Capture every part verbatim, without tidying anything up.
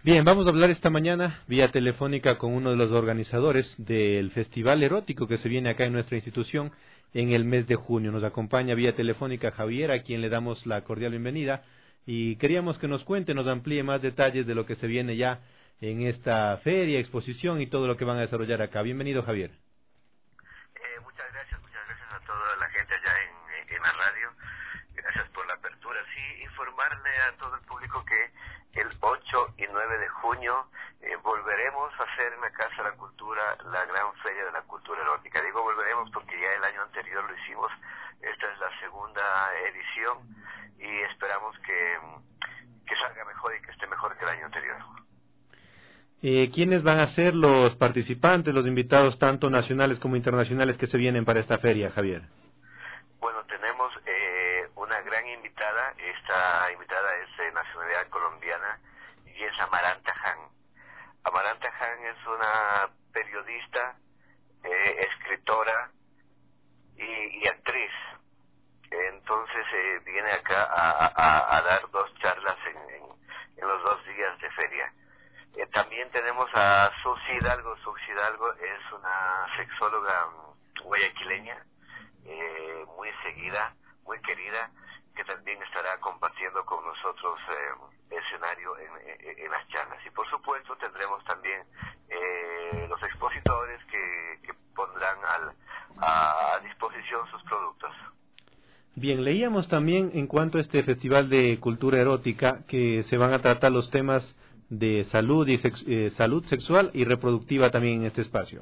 Bien, vamos a hablar esta mañana vía telefónica con uno de los organizadores del Festival Erótico que se viene acá en nuestra institución en el mes de junio. Nos acompaña vía telefónica Javier, a quien le damos la cordial bienvenida, y queríamos que nos cuente, nos amplíe más detalles de lo que se viene ya en esta feria, exposición y todo lo que van a desarrollar acá. Bienvenido, Javier. Eh, muchas gracias, muchas gracias a toda la gente allá en, en la radio. Gracias por la apertura. Sí, informarle a todo el público que el ocho y nueve de junio eh, volveremos a hacer en la Casa de la Cultura la gran feria de la cultura erótica. Digo volveremos porque ya el año anterior lo hicimos. Esta es la segunda edición y esperamos que, que salga mejor y que esté mejor que el año anterior. Eh, ¿Quiénes van a ser los participantes, los invitados tanto nacionales como internacionales que se vienen para esta feria, Javier? Bueno, tenemos eh, una gran invitada. Esta invitada es de nacionalidad colombiana y es Amaranta Han. Amaranta Han es una periodista, eh, escritora y, y actriz. Entonces eh, viene acá a, a, a dar dos charlas en, en, en los dos días de feria. Eh, también tenemos a Susi Hidalgo. Susi Hidalgo es una sexóloga guayaquileña, eh, muy seguida, muy querida, que también estará compartiendo con nosotros eh, escenario en, en, en las charlas. Y por supuesto tendremos también eh, los expositores que, que pondrán al, a disposición sus productos. Bien, leíamos también en cuanto a este Festival de Cultura Erótica que se van a tratar los temas de salud y sex, eh, salud sexual y reproductiva también en este espacio.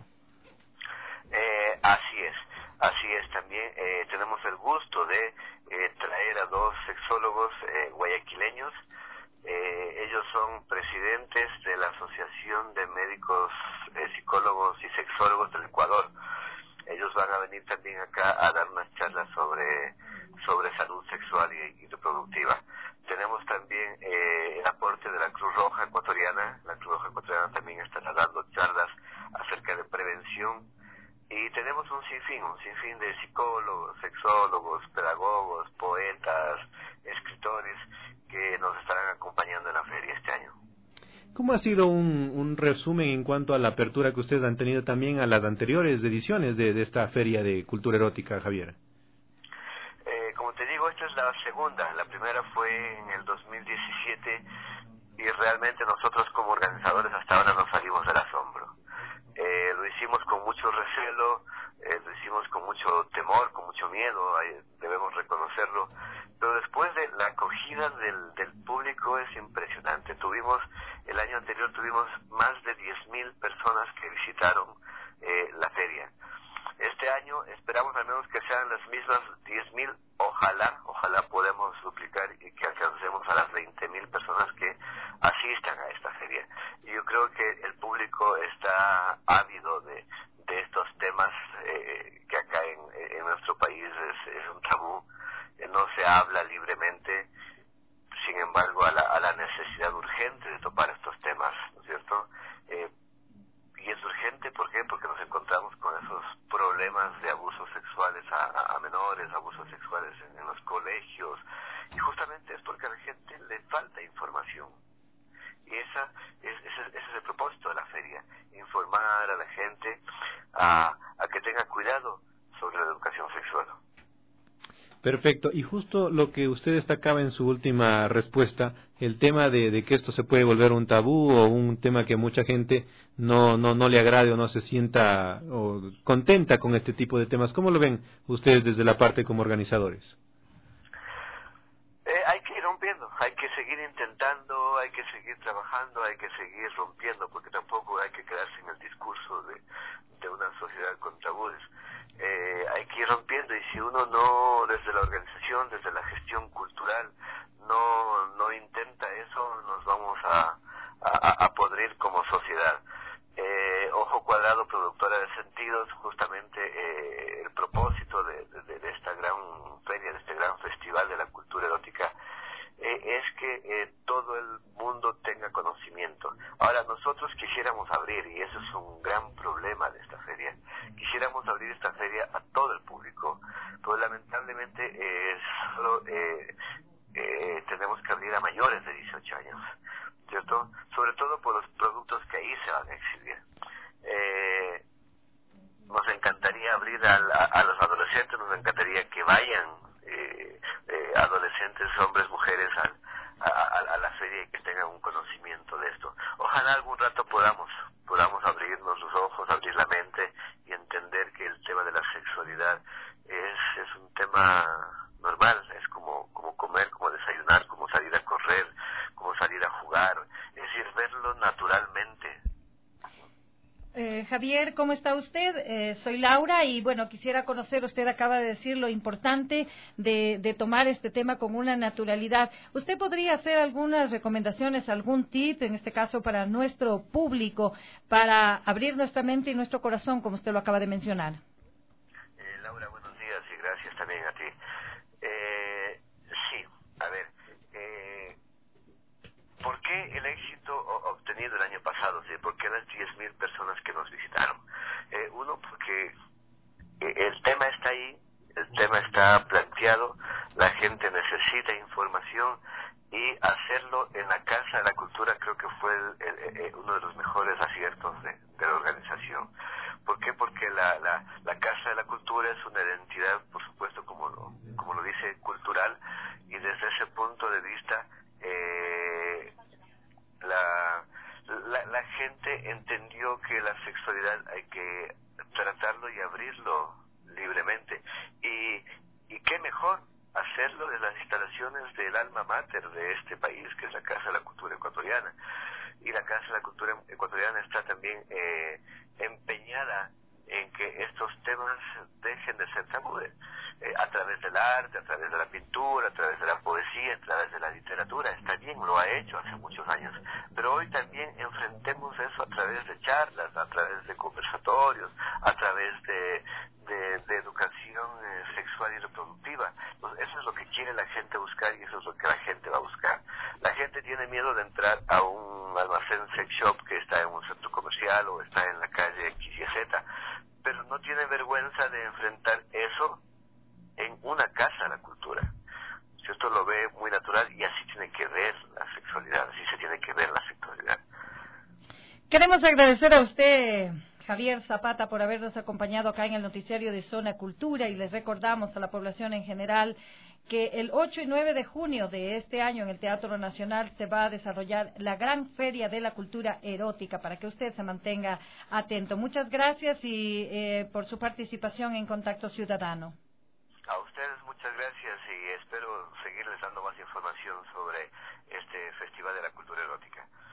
Eh, así es, así es también. Eh, tenemos el gusto de eh, traer a dos sexólogos eh, guayaquileños. Eh, ellos son presidentes de la Asociación de Médicos, eh, Psicólogos y Sexólogos del Ecuador. Ellos van a venir también acá a dar unas charlas sobre, sobre salud sexual y, y reproductiva. Tenemos también eh, el aporte de la Cruz Roja Ecuatoriana. La Cruz Roja Ecuatoriana también estará dando charlas acerca de prevención. Y tenemos un sinfín, un sinfín de psicólogos, sexólogos, pedagogos, poetas, escritores que nos estarán acompañando en la feria este año. ¿Cómo ha sido un, un resumen en cuanto a la apertura que ustedes han tenido también a las anteriores ediciones de, de esta feria de cultura erótica, Javier? Eh, como te digo, esta es la segunda. La primera fue en el dos mil diecisiete y realmente nosotros como organizadores hasta ahora no salimos del asombro. Eh, lo hicimos con mucho recelo, eh, lo hicimos con mucho temor, con mucho miedo, eh, debemos reconocerlo, pero después de la acogida del, del público es impresionante. Tuvimos, el año anterior tuvimos más de diez mil personas que visitaron eh, la feria. Este año esperamos al menos que sean las mismas diez mil, ojalá, ojalá podamos duplicar y que alcancemos a las veinte mil personas que asistan a esta feria. Y yo creo que el público está ávido de, de estos temas eh, que acá en, en nuestro país es, es un tabú, eh, no se habla libremente. Sin embargo, a la, a la necesidad urgente de topar estos temas, ¿no es cierto? Eh, y es urgente, ¿por qué? Porque nos encontramos con esos problemas de abusos sexuales a, a, a menores, abusos sexuales en, en los colegios, y justamente es porque a la gente le falta información. Y esa es, ese, ese es el propósito de la feria, informar a la gente a, a que tenga cuidado sobre la educación sexual. Perfecto, y justo lo que usted destacaba en su última respuesta, el tema de, de que esto se puede volver un tabú o un tema que mucha gente no no no le agrade o no se sienta o contenta con este tipo de temas. ¿Cómo lo ven ustedes desde la parte como organizadores? Eh, hay que ir rompiendo, hay que seguir intentando, hay que seguir trabajando, hay que seguir rompiendo, porque tampoco hay que quedarse en el discurso de, de una sociedad con tabúes. Eh, hay que ir rompiendo, y si uno no, desde la organización, desde la gestión cultural, no no intenta eso, nos vamos a, a, a podrir como sociedad. Eh, Ojo Cuadrado, productora de sentidos, justamente eh, el propósito de, de, de esta gran feria, de este gran festival de la cultura erótica, eh, es que eh, todo el mundo tenga conocimiento. Ahora, nosotros quisiéramos abrir, y eso es un gran problema de esta feria, quisiéramos abrir esta feria a todo el público, pero lamentablemente eh, solo eh, eh, tenemos que abrir a mayores de dieciocho años, ¿cierto? Sobre todo ojalá algún rato podamos, podamos abrirnos los ojos, abrir la mente y entender que el tema de la sexualidad es, es un tema normal, es como, como comer, como desayunar, como salir a correr, como salir a jugar, es decir, verlo naturalmente. Eh, Javier, ¿cómo está usted? Eh, soy Laura y bueno, quisiera conocer, usted acaba de decir lo importante de, de tomar este tema con una naturalidad. ¿Usted podría hacer algunas recomendaciones, algún tip, en este caso para nuestro público, para abrir nuestra mente y nuestro corazón, como usted lo acaba de mencionar? Eh, Laura, buenos días y gracias también a ti. Eh, sí, a ver, eh, ¿por qué el éxito obtenido el año pasado? ¿Sí? ¿Por qué las diez mil personas que nos visitaron? Eh, uno, porque eh, el tema está ahí, el tema está planteado, la gente necesita información y hacerlo en la Casa de la Cultura creo que fue el, el, el, uno de los mejores aciertos de, de la organización. ¿Por qué? Porque la, la, la Casa de la Cultura es una identidad, por supuesto, como lo, como lo dice, cultural, y desde ese punto de vista eh, la, la, la gente entendió que la sexualidad hay que tratarlo y abrirlo libremente. Y, y qué mejor hacerlo de las instalaciones del alma mater de este país, que es la Casa de la Cultura Ecuatoriana. Y la Casa de la Cultura Ecuatoriana está también eh, empeñada en que estos temas dejen de ser tabúes, eh, a través del arte, a través de la pintura, a través de la poesía, a través de la literatura. Está bien, lo ha hecho hace muchos años, pero hoy también enfrentemos eso a través de charlas, a través de conversatorios, a través de, de, de educación eh, sexual y reproductiva. Pues eso es lo que quiere la gente buscar y eso es lo que la gente va a buscar. La gente tiene miedo de entrar a un almacén sex shop que está en un centro comercial o está en la calle X Y Z, pero no tiene vergüenza de enfrentar eso en una casa de la cultura. Si esto lo ve muy natural y así tiene que ver la sexualidad, así se tiene que ver la sexualidad. Queremos agradecer a usted, Javier Zapata, por habernos acompañado acá en el noticiario de Zona Cultura, y les recordamos a la población en general que el ocho y nueve de junio de este año en el Teatro Nacional se va a desarrollar la gran Feria de la Cultura Erótica, para que usted se mantenga atento. Muchas gracias y eh, por su participación en Contacto Ciudadano. A ustedes muchas gracias y espero seguirles dando más información sobre este Festival de la Cultura Erótica.